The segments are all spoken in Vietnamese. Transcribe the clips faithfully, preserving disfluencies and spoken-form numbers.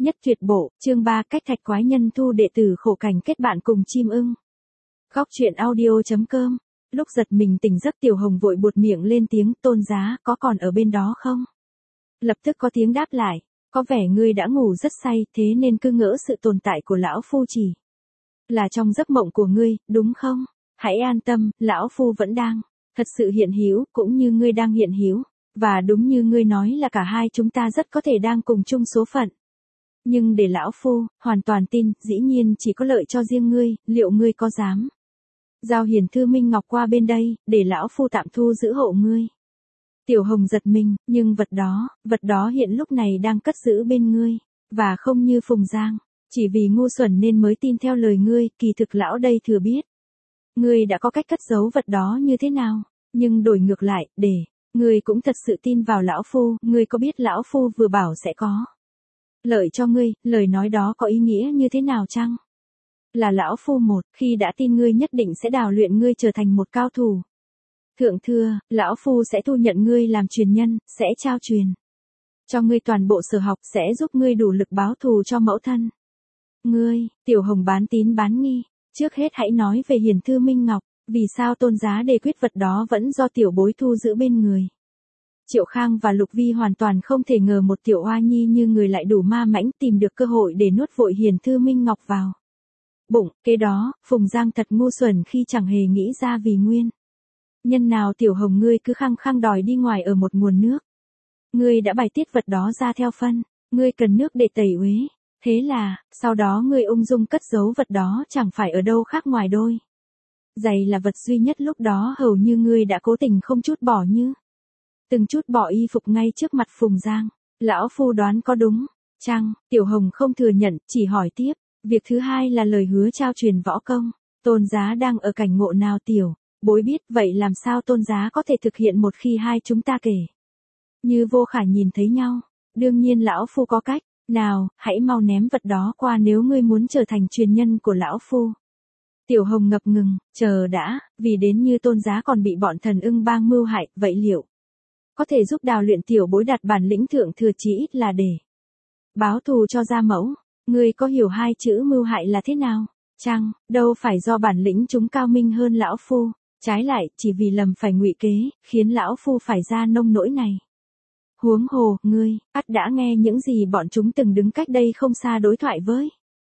Nhất tuyệt bộ, chương ba cách thạch quái nhân thu đệ tử khổ cảnh kết bạn cùng chim ưng. Góc truyện audio.com. Lúc giật mình tỉnh giấc Tiểu Hồng vội buột miệng lên tiếng, Tôn giá, có còn ở bên đó không? Lập tức có tiếng đáp lại, có vẻ ngươi đã ngủ rất say, thế nên cứ ngỡ sự tồn tại của lão phu chỉ là trong giấc mộng của ngươi, đúng không? Hãy an tâm, lão phu vẫn đang thật sự hiện hữu, cũng như ngươi đang hiện hữu, và đúng như ngươi nói là cả hai chúng ta rất có thể đang cùng chung số phận. Nhưng để lão phu hoàn toàn tin, dĩ nhiên chỉ có lợi cho riêng ngươi, liệu ngươi có dám giao hiền thư Minh Ngọc qua bên đây, để lão phu tạm thu giữ hộ ngươi? Tiểu Hồng giật mình, nhưng vật đó, vật đó hiện lúc này đang cất giữ bên ngươi, và không như Phùng Giang, chỉ vì ngu xuẩn nên mới tin theo lời ngươi, kỳ thực lão đây thừa biết. Ngươi đã có cách cất giấu vật đó như thế nào, nhưng đổi ngược lại, để ngươi cũng thật sự tin vào lão phu, ngươi có biết lão phu vừa bảo sẽ có lợi cho ngươi, lời nói đó có ý nghĩa như thế nào chăng? Là lão phu một, khi đã tin ngươi nhất định sẽ đào luyện ngươi trở thành một cao thủ. Thượng thưa, lão phu sẽ thu nhận ngươi làm truyền nhân, sẽ trao truyền cho ngươi toàn bộ sở học, sẽ giúp ngươi đủ lực báo thù cho mẫu thân. Ngươi, Tiểu Hồng bán tín bán nghi, trước hết hãy nói về hiền thư Minh Ngọc, vì sao tôn giá đề quyết vật đó vẫn do tiểu bối thu giữ bên người. Triệu Khang và Lục Vi hoàn toàn không thể ngờ một tiểu oa nhi như người lại đủ ma mãnh tìm được cơ hội để nuốt vội hiền thư Minh Ngọc vào bụng. Kế đó, Phùng Giang thật ngu xuẩn khi chẳng hề nghĩ ra vì nguyên nhân nào Tiểu Hồng ngươi cứ khăng khăng đòi đi ngoài ở một nguồn nước. Ngươi đã bài tiết vật đó ra theo phân, ngươi cần nước để tẩy uế. Thế là, sau đó ngươi ung dung cất giấu vật đó chẳng phải ở đâu khác ngoài đôi giày là vật duy nhất lúc đó hầu như ngươi đã cố tình không chút bỏ như từng chút bỏ y phục ngay trước mặt Phùng Giang. Lão phu đoán có đúng chăng? Tiểu Hồng không thừa nhận, chỉ hỏi tiếp. Việc thứ hai là lời hứa trao truyền võ công. Tôn giá đang ở cảnh ngộ nào tiểu bối biết, vậy làm sao tôn giá có thể thực hiện một khi hai chúng ta kể như vô khả nhìn thấy nhau? Đương nhiên lão phu có cách. Nào, hãy mau ném vật đó qua nếu ngươi muốn trở thành truyền nhân của lão phu. Tiểu Hồng ngập ngừng, chờ đã, vì đến như tôn giá còn bị bọn thần ưng bang mưu hại, vậy liệu có thể giúp đào luyện tiểu bối đạt bản lĩnh thượng thừa chí ít là để báo thù cho gia mẫu? Ngươi có hiểu hai chữ mưu hại là thế nào chăng? Đâu phải do bản lĩnh chúng cao minh hơn lão phu, trái lại, chỉ vì lầm phải ngụy kế, khiến lão phu phải ra nông nỗi này. Huống hồ, ngươi, ắt đã nghe những gì bọn chúng từng đứng cách đây không xa đối thoại với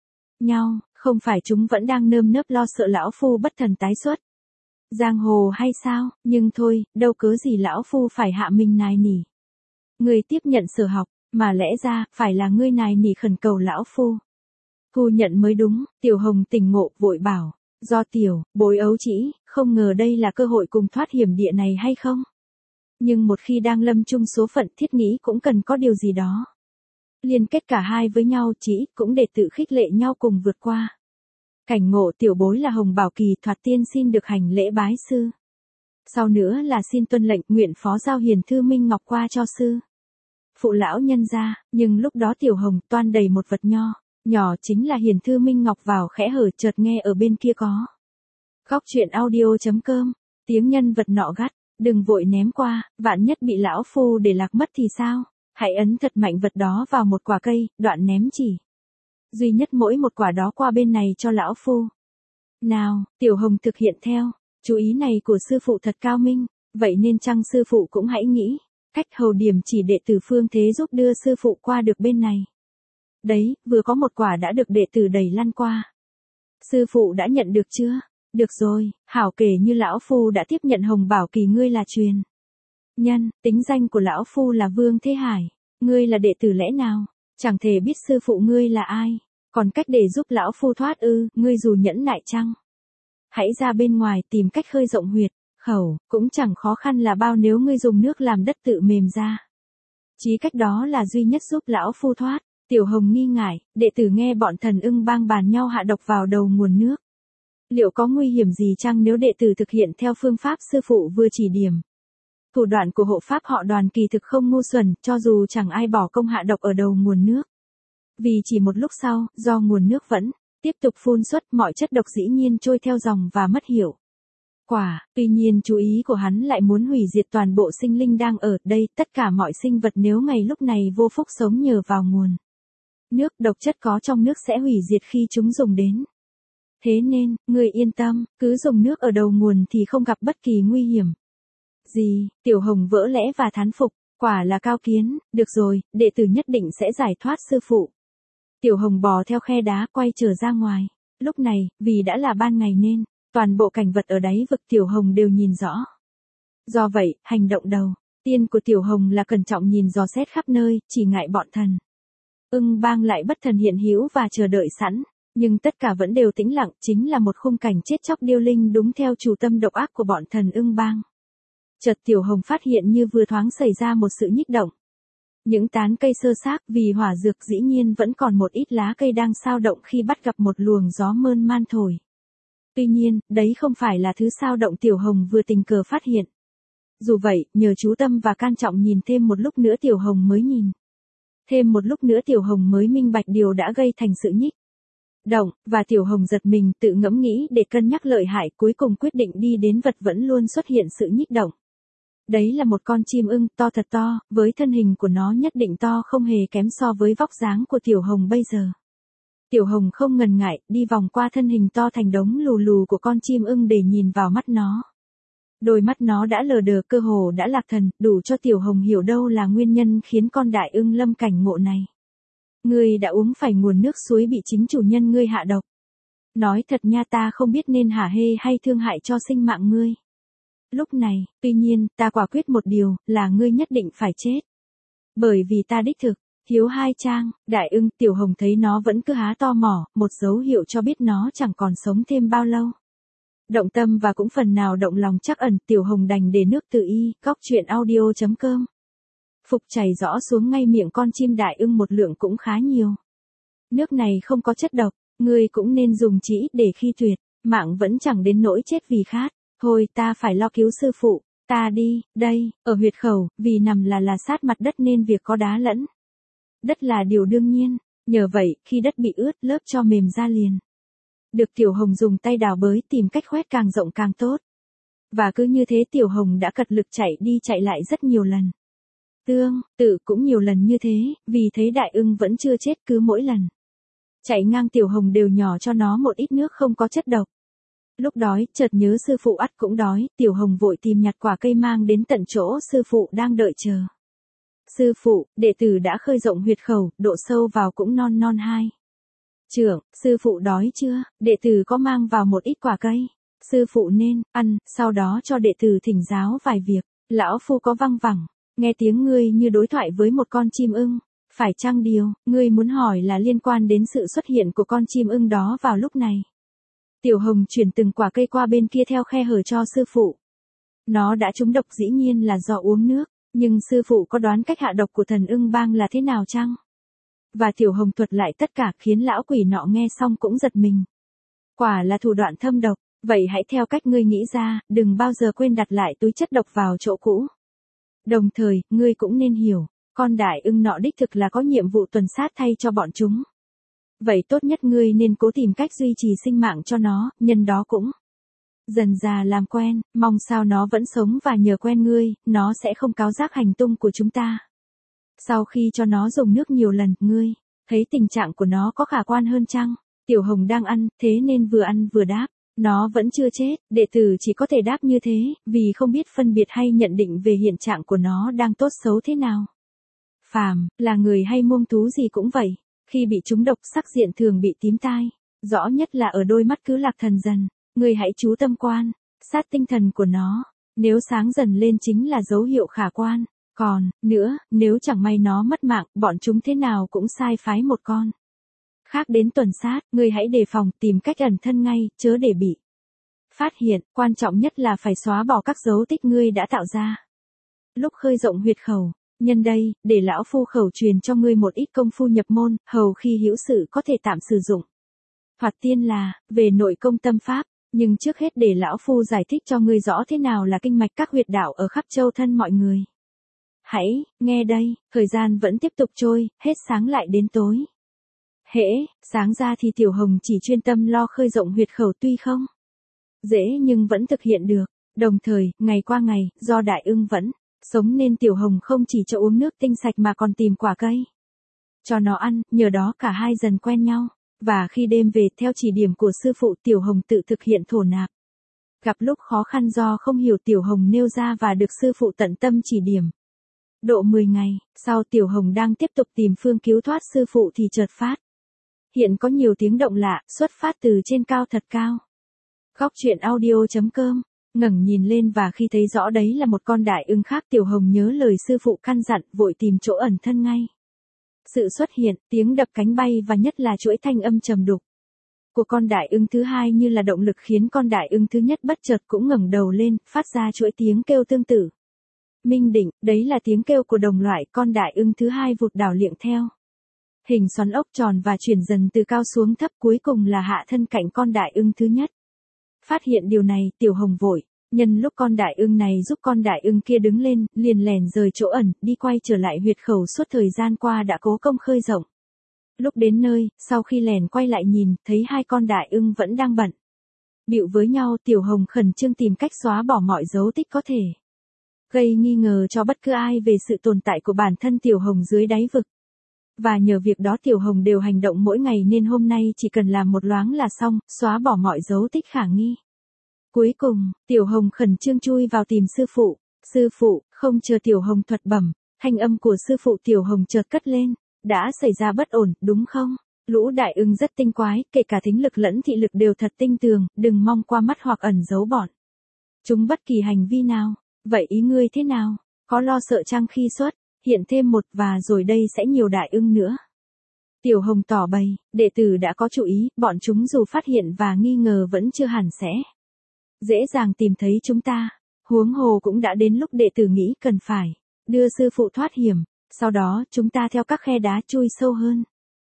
nhau, không phải chúng vẫn đang nơm nớp lo sợ lão phu bất thần tái xuất giang hồ hay sao? Nhưng thôi, đâu cớ gì lão phu phải hạ mình nài nỉ ngươi tiếp nhận sở học, mà lẽ ra, phải là ngươi nài nỉ khẩn cầu lão phu thu nhận mới đúng. Tiểu Hồng tỉnh ngộ, vội bảo, do tiểu bối ấu trĩ, không ngờ đây là cơ hội cùng thoát hiểm địa này hay không? Nhưng một khi đang lâm chung số phận, thiết nghĩ cũng cần có điều gì đó liên kết cả hai với nhau, chỉ cũng để tự khích lệ nhau cùng vượt qua cảnh ngộ. Tiểu bối là Hồng Bảo Kỳ, thoạt tiên xin được hành lễ bái sư, sau nữa là xin tuân lệnh nguyện phó giao hiền thư Minh Ngọc qua cho sư phụ lão nhân gia. Nhưng lúc đó Tiểu Hồng toan đầy một vật nho nhỏ, chính là hiền thư Minh Ngọc vào khẽ hở, chợt nghe ở bên kia có góc truyện audio.com tiếng nhân vật nọ gắt, đừng vội ném qua, vạn nhất bị lão phu để lạc mất thì sao? Hãy ấn thật mạnh vật đó vào một quả cây, đoạn ném chỉ duy nhất mỗi một quả đó qua bên này cho lão phu. Nào, Tiểu Hồng thực hiện theo chú ý này của sư phụ thật cao minh, vậy nên chăng sư phụ cũng hãy nghĩ cách hầu điểm chỉ đệ tử phương thế giúp đưa sư phụ qua được bên này. Đấy, vừa có một quả đã được đệ tử đẩy lăn qua. Sư phụ đã nhận được chưa? Được rồi, hảo, kể như lão phu đã tiếp nhận Hồng Bảo Kỳ ngươi là truyền nhân. Tính danh của lão phu là Vương Thế Hải, ngươi là đệ tử lẽ nào chẳng thể biết sư phụ ngươi là ai? Còn cách để giúp lão phu thoát ư? Ngươi dù nhẫn nại chăng, hãy ra bên ngoài tìm cách khơi rộng huyệt khẩu, cũng chẳng khó khăn là bao nếu ngươi dùng nước làm đất tự mềm ra. Chí cách đó là duy nhất giúp lão phu thoát. Tiểu Hồng nghi ngại, đệ tử nghe bọn thần ưng bang bàn nhau hạ độc vào đầu nguồn nước. Liệu có nguy hiểm gì chăng nếu đệ tử thực hiện theo phương pháp sư phụ vừa chỉ điểm? Thủ đoạn của hộ pháp họ Đoàn kỳ thực không ngu xuẩn, cho dù chẳng ai bỏ công hạ độc ở đầu nguồn nước. Vì chỉ một lúc sau, do nguồn nước vẫn tiếp tục phun xuất, mọi chất độc dĩ nhiên trôi theo dòng và mất hiệu quả. Tuy nhiên chú ý của hắn lại muốn hủy diệt toàn bộ sinh linh đang ở đây, tất cả mọi sinh vật nếu ngày lúc này vô phúc sống nhờ vào nguồn Nước độc chất có trong nước sẽ hủy diệt khi chúng dùng đến. Thế nên, ngươi yên tâm, cứ dùng nước ở đầu nguồn thì không gặp bất kỳ nguy hiểm. Gì, Tiểu Hồng vỡ lẽ và thán phục, quả là cao kiến, được rồi, đệ tử nhất định sẽ giải thoát sư phụ. Tiểu Hồng bò theo khe đá quay trở ra ngoài. Lúc này, vì đã là ban ngày nên, toàn bộ cảnh vật ở đáy vực Tiểu Hồng đều nhìn rõ. Do vậy, hành động đầu tiên của Tiểu Hồng là cẩn trọng nhìn dò xét khắp nơi, chỉ ngại bọn thần Ưng Bang lại bất thần hiện hữu và chờ đợi sẵn. Nhưng tất cả vẫn đều tĩnh lặng, chính là một khung cảnh chết chóc điêu linh đúng theo chủ tâm độc ác của bọn thần Ưng Bang. Chợt Tiểu Hồng phát hiện như vừa thoáng xảy ra một sự nhích động. Những tán cây sơ xác vì hỏa dược dĩ nhiên vẫn còn một ít lá cây đang xao động khi bắt gặp một luồng gió mơn man thổi. Tuy nhiên, đấy không phải là thứ xao động Tiểu Hồng vừa tình cờ phát hiện. Dù vậy, nhờ chú tâm và can trọng nhìn thêm một lúc nữa Tiểu Hồng mới nhìn. Thêm một lúc nữa Tiểu Hồng mới minh bạch điều đã gây thành sự nhích động, và Tiểu Hồng giật mình tự ngẫm nghĩ để cân nhắc lợi hại, cuối cùng quyết định đi đến vật vẫn luôn xuất hiện sự nhích động. Đấy là một con chim ưng to thật to, với thân hình của nó nhất định to không hề kém so với vóc dáng của Tiểu Hồng bây giờ. Tiểu Hồng không ngần ngại, đi vòng qua thân hình to thành đống lù lù của con chim ưng để nhìn vào mắt nó. Đôi mắt nó đã lờ đờ, cơ hồ đã lạc thần, đủ cho Tiểu Hồng hiểu đâu là nguyên nhân khiến con đại ưng lâm cảnh ngộ này. Ngươi đã uống phải nguồn nước suối bị chính chủ nhân ngươi hạ độc. Nói thật nha, ta không biết nên hả hê hay thương hại cho sinh mạng ngươi. Lúc này, tuy nhiên, ta quả quyết một điều, là ngươi nhất định phải chết. Bởi vì ta đích thực, hiếu hai trang, đại ưng. Tiểu Hồng thấy nó vẫn cứ há to mỏ, một dấu hiệu cho biết nó chẳng còn sống thêm bao lâu. Động tâm và cũng phần nào động lòng trắc ẩn, Tiểu Hồng đành để nước tự y, góc truyện audio chấm com. Phục chảy rõ xuống ngay miệng con chim đại ưng một lượng cũng khá nhiều. Nước này không có chất độc, ngươi cũng nên dùng chỉ ít để khi tuyệt, mạng vẫn chẳng đến nỗi chết vì khát. Thôi ta phải lo cứu sư phụ, ta đi, đây, ở huyệt khẩu, vì nằm là là sát mặt đất nên việc có đá lẫn đất là điều đương nhiên, nhờ vậy, khi đất bị ướt lớp cho mềm ra liền. Được Tiểu Hồng dùng tay đào bới tìm cách khoét càng rộng càng tốt. Và cứ như thế Tiểu Hồng đã cật lực chạy đi chạy lại rất nhiều lần. Tương tự cũng nhiều lần như thế, vì thấy đại ưng vẫn chưa chết, cứ mỗi lần chạy ngang Tiểu Hồng đều nhỏ cho nó một ít nước không có chất độc. Lúc đói, chợt nhớ sư phụ ắt cũng đói, Tiểu Hồng vội tìm nhặt quả cây mang đến tận chỗ sư phụ đang đợi chờ. Sư phụ, đệ tử đã khơi rộng huyệt khẩu, độ sâu vào cũng non non hai. Trưởng, sư phụ đói chưa, đệ tử có mang vào một ít quả cây. Sư phụ nên ăn, sau đó cho đệ tử thỉnh giáo vài việc. Lão phu có văng vẳng, nghe tiếng ngươi như đối thoại với một con chim ưng. Phải chăng điều, ngươi muốn hỏi là liên quan đến sự xuất hiện của con chim ưng đó vào lúc này? Tiểu Hồng chuyển từng quả cây qua bên kia theo khe hở cho sư phụ. Nó đã trúng độc dĩ nhiên là do uống nước, nhưng sư phụ có đoán cách hạ độc của thần Ưng Bang là thế nào chăng? Và Tiểu Hồng thuật lại tất cả khiến lão quỷ nọ nghe xong cũng giật mình. Quả là thủ đoạn thâm độc, vậy hãy theo cách ngươi nghĩ ra, đừng bao giờ quên đặt lại túi chất độc vào chỗ cũ. Đồng thời, ngươi cũng nên hiểu, con đại ưng nọ đích thực là có nhiệm vụ tuần sát thay cho bọn chúng. Vậy tốt nhất ngươi nên cố tìm cách duy trì sinh mạng cho nó, nhân đó cũng dần dà làm quen, mong sao nó vẫn sống và nhờ quen ngươi, nó sẽ không cáo giác hành tung của chúng ta. Sau khi cho nó dùng nước nhiều lần, ngươi thấy tình trạng của nó có khả quan hơn chăng? Tiểu Hồng đang ăn, thế nên vừa ăn vừa đáp. Nó vẫn chưa chết, đệ tử chỉ có thể đáp như thế, vì không biết phân biệt hay nhận định về hiện trạng của nó đang tốt xấu thế nào. Phàm, là người hay muông thú gì cũng vậy. Khi bị trúng độc sắc diện thường bị tím tai, rõ nhất là ở đôi mắt cứ lạc thần dần, người hãy chú tâm quan, sát tinh thần của nó, nếu sáng dần lên chính là dấu hiệu khả quan, còn, nữa, nếu chẳng may nó mất mạng, bọn chúng thế nào cũng sai phái một con khác đến tuần sát, người hãy đề phòng, tìm cách ẩn thân ngay, chớ để bị phát hiện, quan trọng nhất là phải xóa bỏ các dấu tích ngươi đã tạo ra. Lúc khơi rộng huyệt khẩu, nhân đây, để lão phu khẩu truyền cho ngươi một ít công phu nhập môn, hầu khi hữu sự có thể tạm sử dụng. Thoạt tiên là, về nội công tâm pháp, nhưng trước hết để lão phu giải thích cho ngươi rõ thế nào là kinh mạch các huyệt đạo ở khắp châu thân mọi người. Hãy, nghe đây, thời gian vẫn tiếp tục trôi, hết sáng lại đến tối. Hễ, sáng ra thì Tiểu Hồng chỉ chuyên tâm lo khơi rộng huyệt khẩu tuy không dễ nhưng vẫn thực hiện được. Đồng thời, ngày qua ngày, do đại ưng vẫn sống nên Tiểu Hồng không chỉ cho uống nước tinh sạch mà còn tìm quả cây cho nó ăn, nhờ đó cả hai dần quen nhau. Và khi đêm về, theo chỉ điểm của sư phụ, Tiểu Hồng tự thực hiện thổ nạp. Gặp lúc khó khăn do không hiểu, Tiểu Hồng nêu ra và được sư phụ tận tâm chỉ điểm. Độ mười ngày, sau Tiểu Hồng đang tiếp tục tìm phương cứu thoát sư phụ thì chợt phát. Hiện có nhiều tiếng động lạ, xuất phát từ trên cao thật cao. Góc truyện audio chấm com, ngẩng nhìn lên và khi thấy rõ đấy là một con đại ưng khác, Tiểu Hồng nhớ lời sư phụ căn dặn, vội tìm chỗ ẩn thân ngay. Sự xuất hiện, tiếng đập cánh bay và nhất là chuỗi thanh âm trầm đục của con đại ưng thứ hai như là động lực khiến con đại ưng thứ nhất bất chợt cũng ngẩng đầu lên, phát ra chuỗi tiếng kêu tương tự. Minh định, đấy là tiếng kêu của đồng loại, con đại ưng thứ hai vụt đảo liệng theo. Hình xoắn ốc tròn và chuyển dần từ cao xuống thấp, cuối cùng là hạ thân cạnh con đại ưng thứ nhất. Phát hiện điều này, Tiểu Hồng vội, nhân lúc con đại ưng này giúp con đại ưng kia đứng lên, liền lèn rời chỗ ẩn, đi quay trở lại huyệt khẩu suốt thời gian qua đã cố công khơi rộng. Lúc đến nơi, sau khi lèn quay lại nhìn, thấy hai con đại ưng vẫn đang bận bịu với nhau, Tiểu Hồng khẩn trương tìm cách xóa bỏ mọi dấu tích có thể gây nghi ngờ cho bất cứ ai về sự tồn tại của bản thân Tiểu Hồng dưới đáy vực. Và nhờ việc đó Tiểu Hồng đều hành động mỗi ngày nên hôm nay chỉ cần làm một loáng là xong, xóa bỏ mọi dấu tích khả nghi. Cuối cùng, Tiểu Hồng khẩn trương chui vào tìm sư phụ. Sư phụ, không chờ Tiểu Hồng thuật bẩm, thanh âm của sư phụ Tiểu Hồng chợt cất lên. Đã xảy ra bất ổn, đúng không? Lũ đại ưng rất tinh quái, kể cả thính lực lẫn thị lực đều thật tinh tường, đừng mong qua mắt hoặc ẩn giấu bọn chúng bất kỳ hành vi nào. Vậy ý ngươi thế nào? Có lo sợ chăng khi xuất hiện thêm một và rồi đây sẽ nhiều đại ưng nữa? Tiểu Hồng tỏ bày, đệ tử đã có chú ý, bọn chúng dù phát hiện và nghi ngờ vẫn chưa hẳn sẽ dễ dàng tìm thấy chúng ta. Huống hồ cũng đã đến lúc đệ tử nghĩ cần phải đưa sư phụ thoát hiểm, sau đó chúng ta theo các khe đá chui sâu hơn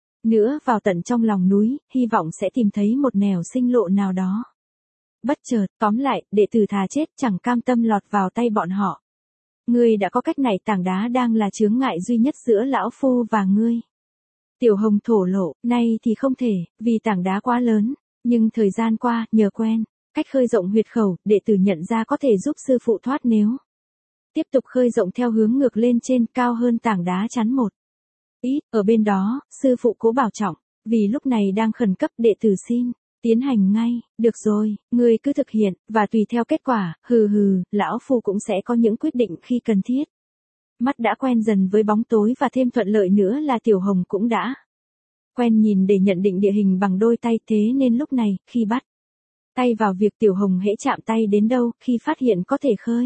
nữa vào tận trong lòng núi, hy vọng sẽ tìm thấy một nẻo sinh lộ nào đó. Bất chợt, tóm lại, đệ tử thà chết chẳng cam tâm lọt vào tay bọn họ. Ngươi đã có cách này, tảng đá đang là chướng ngại duy nhất giữa lão phu và ngươi. Tiểu Hồng thổ lộ, nay thì không thể, vì tảng đá quá lớn, nhưng thời gian qua, nhờ quen cách khơi rộng huyệt khẩu, đệ tử nhận ra có thể giúp sư phụ thoát nếu tiếp tục khơi rộng theo hướng ngược lên trên, cao hơn tảng đá chắn một ít. Ở bên đó, sư phụ cố bảo trọng, vì lúc này đang khẩn cấp, đệ tử xin tiến hành ngay. Được rồi, ngươi cứ thực hiện, và tùy theo kết quả, hừ hừ, lão phu cũng sẽ có những quyết định khi cần thiết. Mắt đã quen dần với bóng tối và thêm thuận lợi nữa là Tiểu Hồng cũng đã quen nhìn để nhận định địa hình bằng đôi tay, thế nên lúc này, khi bắt tay vào việc, Tiểu Hồng hễ chạm tay đến đâu, khi phát hiện có thể khơi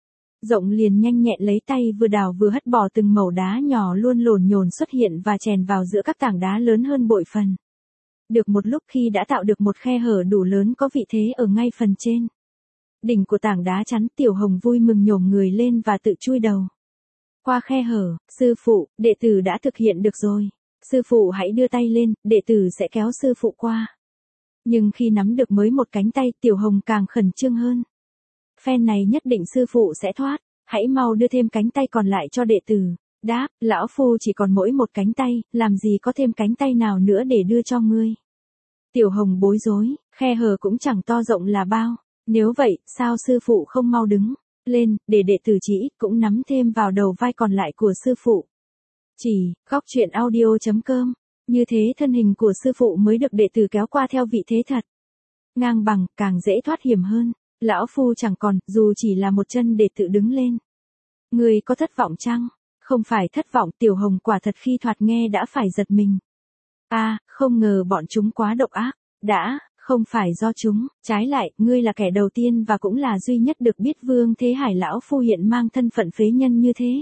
rộng liền nhanh nhẹn lấy tay vừa đào vừa hất bỏ từng mẩu đá nhỏ luôn lổn nhổn xuất hiện và chèn vào giữa các tảng đá lớn hơn bội phần. Được một lúc, khi đã tạo được một khe hở đủ lớn có vị thế ở ngay phần trên đỉnh của tảng đá chắn, Tiểu Hồng vui mừng nhổm người lên và tự chui đầu qua khe hở. Sư phụ, đệ tử đã thực hiện được rồi. Sư phụ hãy đưa tay lên, đệ tử sẽ kéo sư phụ qua. Nhưng khi nắm được mới một cánh tay, Tiểu Hồng càng khẩn trương hơn. Phen này nhất định sư phụ sẽ thoát, hãy mau đưa thêm cánh tay còn lại cho đệ tử. Đáp, lão phu chỉ còn mỗi một cánh tay, làm gì có thêm cánh tay nào nữa để đưa cho ngươi. Tiểu Hồng bối rối, khe hở cũng chẳng to rộng là bao, nếu vậy, sao sư phụ không mau đứng lên, để đệ tử chỉ ít cũng nắm thêm vào đầu vai còn lại của sư phụ. Chỉ, góc truyện audio chấm com, như thế thân hình của sư phụ mới được đệ tử kéo qua theo vị thế thật ngang bằng, càng dễ thoát hiểm hơn. Lão phu chẳng còn, dù chỉ là một chân để tự đứng lên. Ngươi có thất vọng chăng? Không phải thất vọng, Tiểu Hồng quả thật khi thoạt nghe đã phải giật mình. A, à, không ngờ bọn chúng quá độc ác. Đã, không phải do chúng, trái lại, ngươi là kẻ đầu tiên và cũng là duy nhất được biết Vương Thế Hải lão phu hiện mang thân phận phế nhân như thế.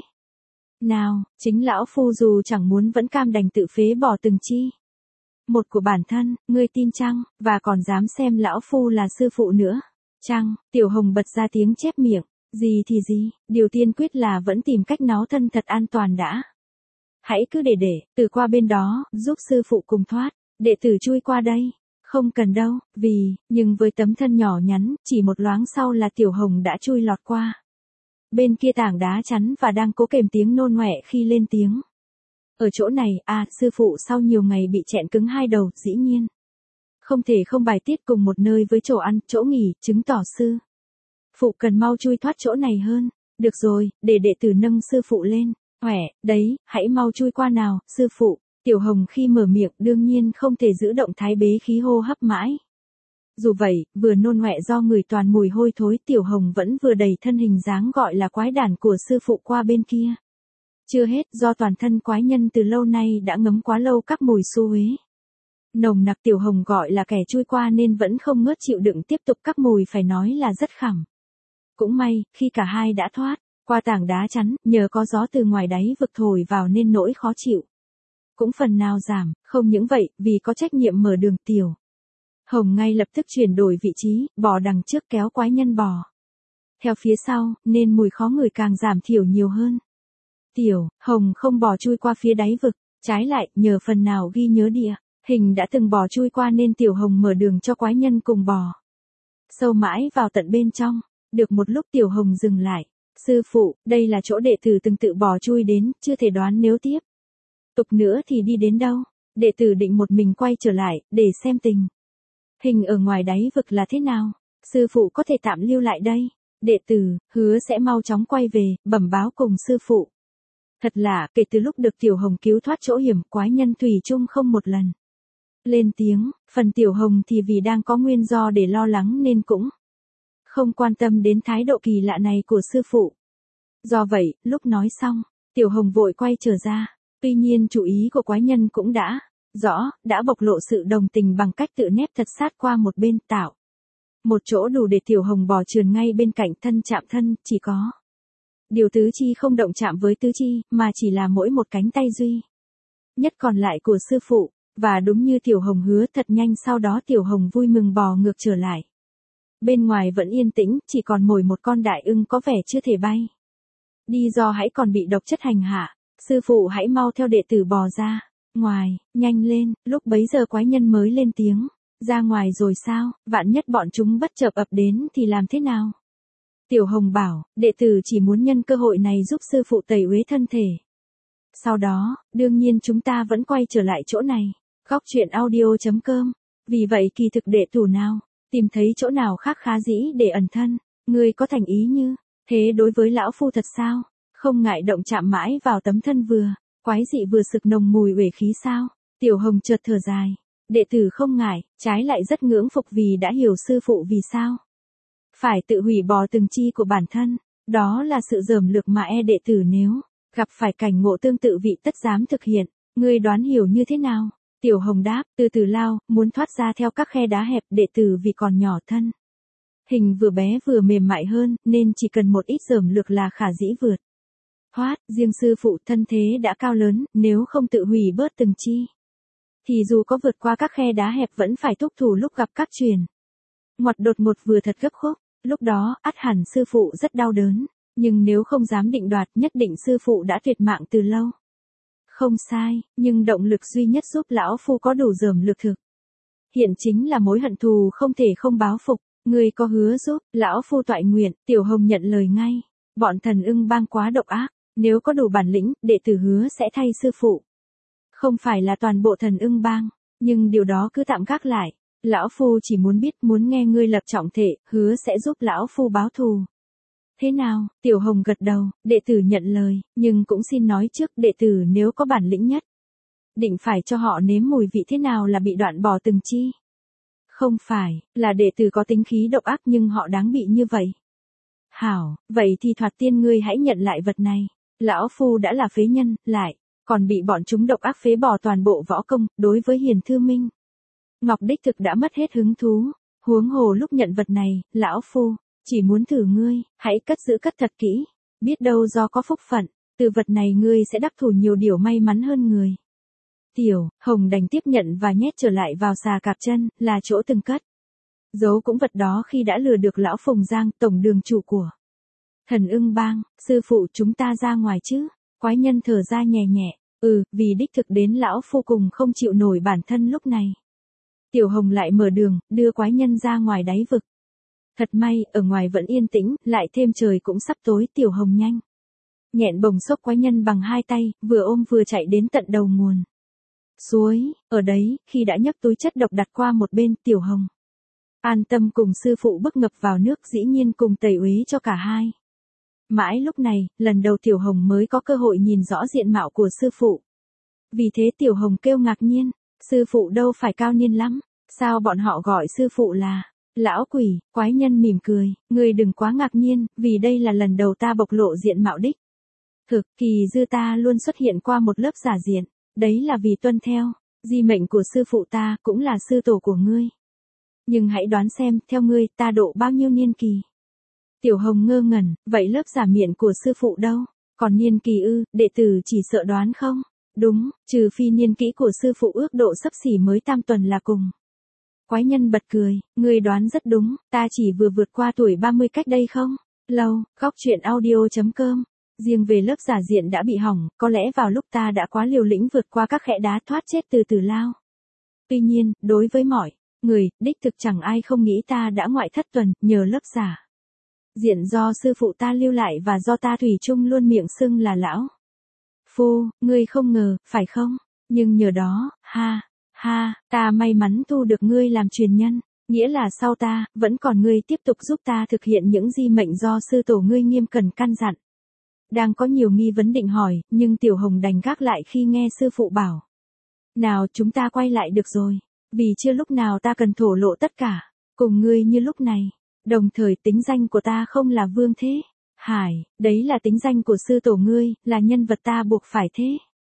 Nào, chính lão phu dù chẳng muốn vẫn cam đành tự phế bỏ từng chi một của bản thân, ngươi tin chăng, và còn dám xem lão phu là sư phụ nữa chăng? Tiểu Hồng bật ra tiếng chép miệng, gì thì gì, điều tiên quyết là vẫn tìm cách nó thân thật an toàn đã. Hãy cứ để để, từ qua bên đó, giúp sư phụ cùng thoát, đệ tử chui qua đây. Không cần đâu, vì, nhưng với tấm thân nhỏ nhắn, chỉ một loáng sau là Tiểu Hồng đã chui lọt qua bên kia tảng đá chắn và đang cố kềm tiếng nôn ngoẹ khi lên tiếng. Ở chỗ này, à, sư phụ sau nhiều ngày bị chẹn cứng hai đầu, dĩ nhiên không thể không bài tiết cùng một nơi với chỗ ăn, chỗ nghỉ, chứng tỏ sư phụ cần mau chui thoát chỗ này hơn. Được rồi, để đệ tử nâng sư phụ lên. Khỏe, đấy, hãy mau chui qua nào, sư phụ. Tiểu Hồng khi mở miệng đương nhiên không thể giữ động thái bế khí hô hấp mãi. Dù vậy, vừa nôn ọe do người toàn mùi hôi thối, Tiểu Hồng vẫn vừa đẩy thân hình dáng gọi là quái đản của sư phụ qua bên kia. Chưa hết, do toàn thân quái nhân từ lâu nay đã ngấm quá lâu các mùi xú uế. Nồng nặc, Tiểu Hồng gọi là kẻ chui qua nên vẫn không ngớt chịu đựng tiếp tục các mùi, phải nói là rất khẳng. Cũng may, khi cả hai đã thoát qua tảng đá chắn, nhờ có gió từ ngoài đáy vực thổi vào nên nỗi khó chịu cũng phần nào giảm. Không những vậy, vì có trách nhiệm mở đường, Tiểu Hồng ngay lập tức chuyển đổi vị trí, bò đằng trước kéo quái nhân bò theo phía sau, nên mùi khó ngửi càng giảm thiểu nhiều hơn. Tiểu Hồng không bò chui qua phía đáy vực, trái lại, nhờ phần nào ghi nhớ địa hình đã từng bò chui qua nên Tiểu Hồng mở đường cho quái nhân cùng bò sâu mãi vào tận bên trong. Được một lúc Tiểu Hồng dừng lại. Sư phụ, đây là chỗ đệ tử từng tự bò chui đến, chưa thể đoán nếu tiếp tục nữa thì đi đến đâu. Đệ tử định một mình quay trở lại, để xem tình hình ở ngoài đáy vực là thế nào. Sư phụ có thể tạm lưu lại đây. Đệ tử hứa sẽ mau chóng quay về, bẩm báo cùng sư phụ. Thật lạ, kể từ lúc được Tiểu Hồng cứu thoát chỗ hiểm, quái nhân thủy chung không một lần lên tiếng. Phần Tiểu Hồng thì vì đang có nguyên do để lo lắng nên cũng không quan tâm đến thái độ kỳ lạ này của sư phụ. Do vậy, lúc nói xong, Tiểu Hồng vội quay trở ra. Tuy nhiên chủ ý của quái nhân cũng đã rõ, đã bộc lộ sự đồng tình bằng cách tự nép thật sát qua một bên, tạo một chỗ đủ để Tiểu Hồng bò trườn ngay bên cạnh, thân chạm thân. Chỉ có điều tứ chi không động chạm với tứ chi, mà chỉ là mỗi một cánh tay duy nhất còn lại của sư phụ. Và đúng như Tiểu Hồng hứa, thật nhanh sau đó Tiểu Hồng vui mừng bò ngược trở lại. Bên ngoài vẫn yên tĩnh, chỉ còn mỗi một con đại ưng có vẻ chưa thể bay đi do hãy còn bị độc chất hành hạ. Sư phụ hãy mau theo đệ tử bò ra ngoài, nhanh lên. Lúc bấy giờ quái nhân mới lên tiếng. Ra ngoài rồi sao, vạn nhất bọn chúng bất chợt ập đến thì làm thế nào? Tiểu Hồng bảo, đệ tử chỉ muốn nhân cơ hội này giúp sư phụ tẩy uế thân thể. Sau đó, đương nhiên chúng ta vẫn quay trở lại chỗ này. Góc truyện audio chấm com. Vì vậy kỳ thực đệ tử nào tìm thấy chỗ nào khác khá dĩ để ẩn thân. Ngươi có thành ý như thế đối với lão phu thật sao? Không ngại động chạm mãi vào tấm thân vừa quái dị vừa sực nồng mùi uể khí sao? Tiểu Hồng chợt thở dài. Đệ tử không ngại, trái lại rất ngưỡng phục vì đã hiểu sư phụ vì sao phải tự hủy bỏ từng chi của bản thân. Đó là sự dởm lược mà e đệ tử nếu gặp phải cảnh ngộ tương tự vị tất dám thực hiện. Ngươi đoán hiểu như thế nào? Tiểu Hồng đáp, từ từ lao, muốn thoát ra theo các khe đá hẹp. Đệ tử vì còn nhỏ thân hình vừa bé vừa mềm mại hơn, nên chỉ cần một ít dởm lược là khả dĩ vượt thoát. Riêng sư phụ thân thế đã cao lớn, nếu không tự hủy bớt từng chi thì dù có vượt qua các khe đá hẹp vẫn phải thúc thủ lúc gặp các truyền ngoặt đột ngột vừa thật gấp khúc. Lúc đó, ắt hẳn sư phụ rất đau đớn, nhưng nếu không dám định đoạt, nhất định sư phụ đã tuyệt mạng từ lâu. Không sai, nhưng động lực duy nhất giúp lão phu có đủ dởm lực thực hiện chính là mối hận thù không thể không báo phục. Ngươi có hứa giúp lão phu toại nguyện? Tiểu Hồng nhận lời ngay. Bọn thần ưng bang quá độc ác, nếu có đủ bản lĩnh, đệ tử hứa sẽ thay sư phụ. Không phải là toàn bộ thần ưng bang, nhưng điều đó cứ tạm gác lại. Lão phu chỉ muốn biết, muốn nghe ngươi lập trọng thể, hứa sẽ giúp lão phu báo thù. Thế nào? Tiểu Hồng gật đầu. Đệ tử nhận lời, nhưng cũng xin nói trước, đệ tử nếu có bản lĩnh nhất định phải cho họ nếm mùi vị thế nào là bị đoạn bỏ từng chi. Không phải là đệ tử có tính khí độc ác, nhưng họ đáng bị như vậy. Hảo, vậy thì thoạt tiên ngươi hãy nhận lại vật này. Lão phu đã là phế nhân, lại còn bị bọn chúng độc ác phế bỏ toàn bộ võ công. Đối với Hiền Thư Minh Ngọc đích thực đã mất hết hứng thú. Huống hồ lúc nhận vật này, lão phu chỉ muốn thử ngươi, hãy cất giữ cất thật kỹ. Biết đâu do có phúc phận, từ vật này ngươi sẽ đắc thủ nhiều điều may mắn hơn người. Tiểu Hồng đành tiếp nhận và nhét trở lại vào xà cạp chân, là chỗ từng cất giấu cũng vật đó khi đã lừa được lão Phùng Giang, tổng đường chủ của thần ưng bang. Sư phụ, chúng ta ra ngoài chứ? Quái nhân thở ra nhẹ nhẹ. Ừ, vì đích thực đến lão phu cùng không chịu nổi bản thân lúc này. Tiểu Hồng lại mở đường, đưa quái nhân ra ngoài đáy vực. Thật may, ở ngoài vẫn yên tĩnh, lại thêm trời cũng sắp tối. Tiểu Hồng nhanh nhẹn bồng xốc quái nhân bằng hai tay, vừa ôm vừa chạy đến tận đầu nguồn suối. Ở đấy, khi đã nhấc túi chất độc đặt qua một bên, Tiểu Hồng an tâm cùng sư phụ bước ngập vào nước, dĩ nhiên cùng tẩy uế cho cả hai. Mãi lúc này, lần đầu Tiểu Hồng mới có cơ hội nhìn rõ diện mạo của sư phụ. Vì thế Tiểu Hồng kêu ngạc nhiên, sư phụ đâu phải cao niên lắm, sao bọn họ gọi sư phụ là lão quỷ? Quái nhân mỉm cười, ngươi đừng quá ngạc nhiên, vì đây là lần đầu ta bộc lộ diện mạo đích. Thực, kỳ dư ta luôn xuất hiện qua một lớp giả diện, đấy là vì tuân theo di mệnh của sư phụ ta, cũng là sư tổ của ngươi. Nhưng hãy đoán xem, theo ngươi, ta độ bao nhiêu niên kỳ? Tiểu Hồng ngơ ngẩn, vậy lớp giả miệng của sư phụ đâu? Còn niên kỳ ư, đệ tử chỉ sợ đoán không? Đúng, trừ phi niên kỹ của sư phụ ước độ sấp xỉ mới tam tuần là cùng. Quái nhân bật cười, ngươi đoán rất đúng, ta chỉ vừa vượt qua tuổi ba mươi cách đây không lâu. Góc truyện audio.com. Riêng về lớp giả diện đã bị hỏng, có lẽ vào lúc ta đã quá liều lĩnh vượt qua các kẽ đá thoát chết từ Tử Lao. Tuy nhiên, đối với mọi người, đích thực chẳng ai không nghĩ ta đã ngoại thất tuần, nhờ lớp giả diện do sư phụ ta lưu lại và do ta thủy chung luôn miệng xưng là lão phu, ngươi không ngờ, phải không? Nhưng nhờ đó, ha, ha, ta may mắn thu được ngươi làm truyền nhân, nghĩa là sau ta, vẫn còn ngươi tiếp tục giúp ta thực hiện những di mệnh do sư tổ ngươi nghiêm cẩn căn dặn. Đang có nhiều nghi vấn định hỏi, nhưng Tiểu Hồng đành gác lại khi nghe sư phụ bảo. Nào chúng ta quay lại được rồi, vì chưa lúc nào ta cần thổ lộ tất cả, cùng ngươi như lúc này. Đồng thời tính danh của ta không là Vương Thế Hải, đấy là tính danh của sư tổ ngươi, là nhân vật ta buộc phải thế.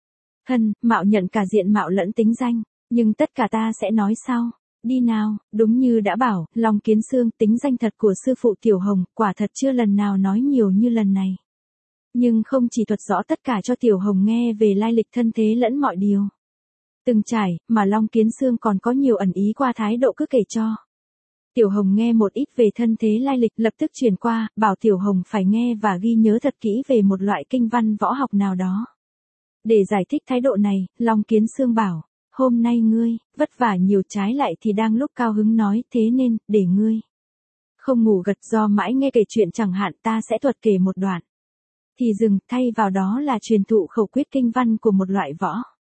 Thân, mạo nhận cả diện mạo lẫn tính danh, nhưng tất cả ta sẽ nói sau. Đi nào, đúng như đã bảo, Long Kiến Xương, tính danh thật của sư phụ Tiểu Hồng, quả thật chưa lần nào nói nhiều như lần này. Nhưng không chỉ thuật rõ tất cả cho Tiểu Hồng nghe về lai lịch thân thế lẫn mọi điều từng trải, mà Long Kiến Xương còn có nhiều ẩn ý qua thái độ cứ kể cho. Tiểu Hồng nghe một ít về thân thế lai lịch, lập tức truyền qua, bảo Tiểu Hồng phải nghe và ghi nhớ thật kỹ về một loại kinh văn võ học nào đó. Để giải thích thái độ này, Long Kiến Xương bảo, hôm nay ngươi, vất vả nhiều trái lại thì đang lúc cao hứng nói, thế nên, để ngươi không ngủ gật do mãi nghe kể chuyện chẳng hạn, ta sẽ thuật kể một đoạn. Thì dừng, thay vào đó là truyền thụ khẩu quyết kinh văn của một loại võ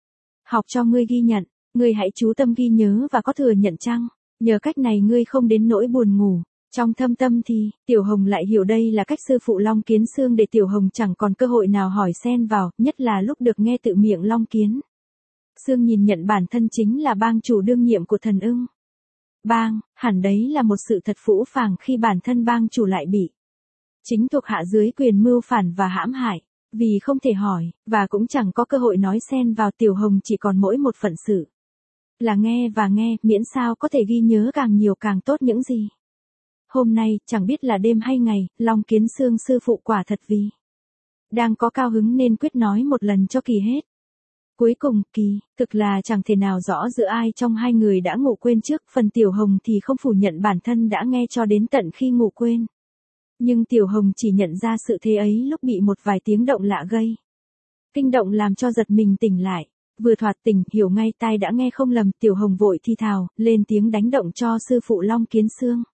học cho ngươi ghi nhận, ngươi hãy chú tâm ghi nhớ và có thừa nhận chăng? Nhờ cách này ngươi không đến nỗi buồn ngủ. Trong thâm tâm thì, Tiểu Hồng lại hiểu đây là cách sư phụ Long Kiến Xương để Tiểu Hồng chẳng còn cơ hội nào hỏi xen vào, nhất là lúc được nghe tự miệng Long Kiến Xương nhìn nhận bản thân chính là bang chủ đương nhiệm của thần ưng bang, hẳn đấy là một sự thật phũ phàng khi bản thân bang chủ lại bị chính thuộc hạ dưới quyền mưu phản và hãm hại. Vì không thể hỏi, và cũng chẳng có cơ hội nói xen vào, Tiểu Hồng chỉ còn mỗi một phận sự là nghe và nghe, miễn sao có thể ghi nhớ càng nhiều càng tốt những gì. Hôm nay, chẳng biết là đêm hay ngày, Long Kiến Xương sư phụ quả thật vì đang có cao hứng nên quyết nói một lần cho kỳ hết. Cuối cùng, kỳ, thực là chẳng thể nào rõ giữa ai trong hai người đã ngủ quên trước, phần Tiểu Hồng thì không phủ nhận bản thân đã nghe cho đến tận khi ngủ quên. Nhưng Tiểu Hồng chỉ nhận ra sự thế ấy lúc bị một vài tiếng động lạ gây kinh động làm cho giật mình tỉnh lại. Vừa thoạt tỉnh, hiểu ngay tai đã nghe không lầm, Tiểu Hồng vội thi thào, lên tiếng đánh động cho sư phụ Long Kiến Xương.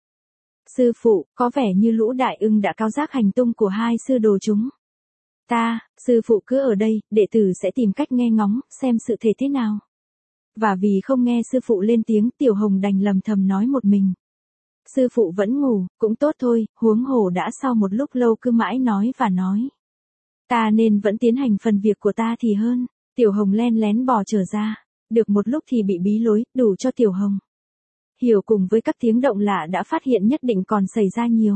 Sư phụ, có vẻ như lũ đại ưng đã cáo giác hành tung của hai sư đồ chúng ta, sư phụ cứ ở đây, đệ tử sẽ tìm cách nghe ngóng, xem sự thể thế nào. Và vì không nghe sư phụ lên tiếng, Tiểu Hồng đành lầm thầm nói một mình. Sư phụ vẫn ngủ, cũng tốt thôi, huống hồ đã sau một lúc lâu cứ mãi nói và nói. Ta nên vẫn tiến hành phần việc của ta thì hơn. Tiểu Hồng len lén bò trở ra. Được một lúc thì bị bí lối, đủ cho Tiểu Hồng hiểu cùng với các tiếng động lạ đã phát hiện nhất định còn xảy ra nhiều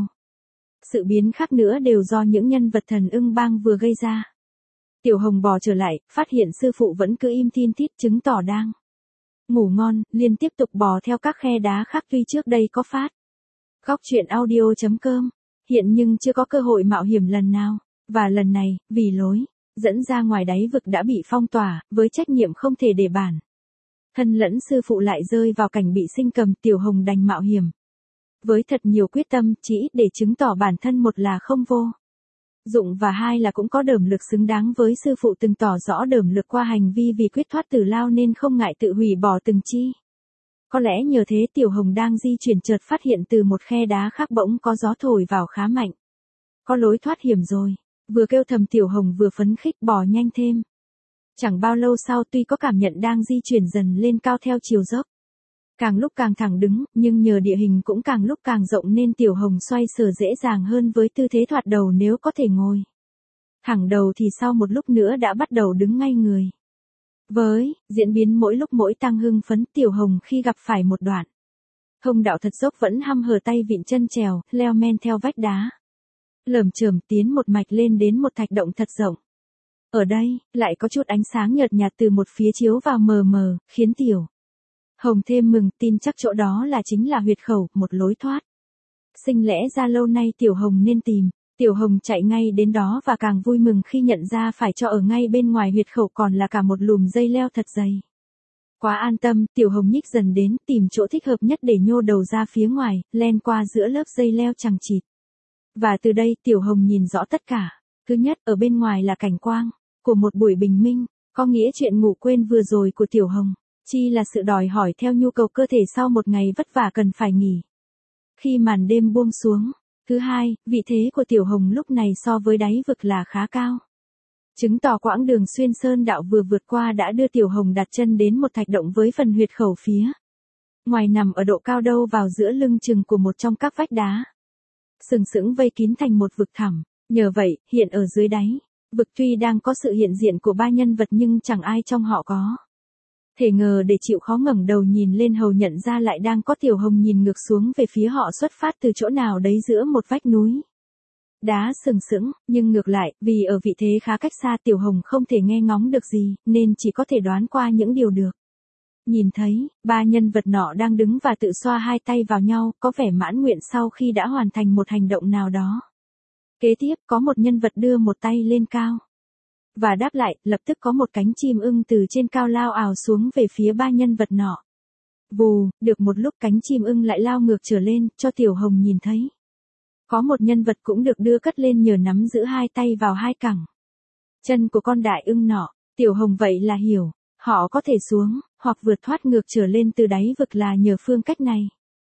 sự biến khác nữa đều do những nhân vật thần ưng bang vừa gây ra. Tiểu Hồng bò trở lại, phát hiện sư phụ vẫn cứ im thin thít, chứng tỏ đang ngủ ngon, liền tiếp tục bò theo các khe đá khác tuy trước đây có phát. Góc truyện audio.com, hiện nhưng chưa có cơ hội mạo hiểm lần nào, và lần này, vì lối dẫn ra ngoài đáy vực đã bị phong tỏa, với trách nhiệm không thể để bản thân lẫn sư phụ lại rơi vào cảnh bị sinh cầm, Tiểu Hồng đành mạo hiểm. Với thật nhiều quyết tâm, chỉ ít để chứng tỏ bản thân một là không vô dụng và hai là cũng có đởm lực xứng đáng với sư phụ từng tỏ rõ đởm lực qua hành vi vì quyết thoát Tử Lao nên không ngại tự hủy bỏ từng chi. Có lẽ nhờ thế Tiểu Hồng đang di chuyển chợt phát hiện từ một khe đá khác bỗng có gió thổi vào khá mạnh. Có lối thoát hiểm rồi. Vừa kêu thầm Tiểu Hồng vừa phấn khích bò nhanh thêm. Chẳng bao lâu sau tuy có cảm nhận đang di chuyển dần lên cao theo chiều dốc. Càng lúc càng thẳng đứng, nhưng nhờ địa hình cũng càng lúc càng rộng nên Tiểu Hồng xoay sở dễ dàng hơn với tư thế thoạt đầu nếu có thể ngồi thẳng đầu thì sau một lúc nữa đã bắt đầu đứng ngay người. Với, diễn biến mỗi lúc mỗi tăng hưng phấn Tiểu Hồng khi gặp phải một đoạn. Thông đạo thật dốc vẫn hăm hở tay vịn chân trèo, leo men theo vách đá. Lởm chởm tiến một mạch lên đến một thạch động thật rộng. Ở đây, lại có chút ánh sáng nhợt nhạt từ một phía chiếu vào mờ mờ, khiến Tiểu Hồng thêm mừng, tin chắc chỗ đó là chính là huyệt khẩu, một lối thoát. Sinh lẽ ra lâu nay Tiểu Hồng nên tìm. Tiểu Hồng chạy ngay đến đó và càng vui mừng khi nhận ra phải cho ở ngay bên ngoài huyệt khẩu còn là cả một lùm dây leo thật dày. Quá an tâm, Tiểu Hồng nhích dần đến, tìm chỗ thích hợp nhất để nhô đầu ra phía ngoài, len qua giữa lớp dây leo chằng chịt. Và từ đây Tiểu Hồng nhìn rõ tất cả. Thứ nhất, ở bên ngoài là cảnh quang của một buổi bình minh, có nghĩa chuyện ngủ quên vừa rồi của Tiểu Hồng, chi là sự đòi hỏi theo nhu cầu cơ thể sau một ngày vất vả cần phải nghỉ. Khi màn đêm buông xuống. Thứ hai, vị thế của Tiểu Hồng lúc này so với đáy vực là khá cao. Chứng tỏ quãng đường xuyên sơn đạo vừa vượt qua đã đưa Tiểu Hồng đặt chân đến một thạch động với phần huyệt khẩu phía ngoài nằm ở độ cao đâu vào giữa lưng chừng của một trong các vách đá. Sừng sững vây kín thành một vực thẳm, nhờ vậy, hiện ở dưới đáy vực tuy đang có sự hiện diện của ba nhân vật nhưng chẳng ai trong họ có thể ngờ để chịu khó ngẩng đầu nhìn lên hầu nhận ra lại đang có Tiểu Hồng nhìn ngược xuống về phía họ xuất phát từ chỗ nào đấy giữa một vách núi đá sừng sững, nhưng ngược lại, vì ở vị thế khá cách xa Tiểu Hồng không thể nghe ngóng được gì, nên chỉ có thể đoán qua những điều được nhìn thấy. Ba nhân vật nọ đang đứng và tự xoa hai tay vào nhau, có vẻ mãn nguyện sau khi đã hoàn thành một hành động nào đó. Kế tiếp, có một nhân vật đưa một tay lên cao và đáp lại, lập tức có một cánh chim ưng từ trên cao lao ào xuống về phía ba nhân vật nọ. Vù, được một lúc cánh chim ưng lại lao ngược trở lên, cho Tiểu Hồng nhìn thấy. Có một nhân vật cũng được đưa cất lên nhờ nắm giữ hai tay vào hai cẳng chân của con đại ưng nọ. Tiểu Hồng vậy là hiểu, họ có thể xuống, hoặc vượt thoát ngược trở lên từ đáy vực là nhờ phương cách này.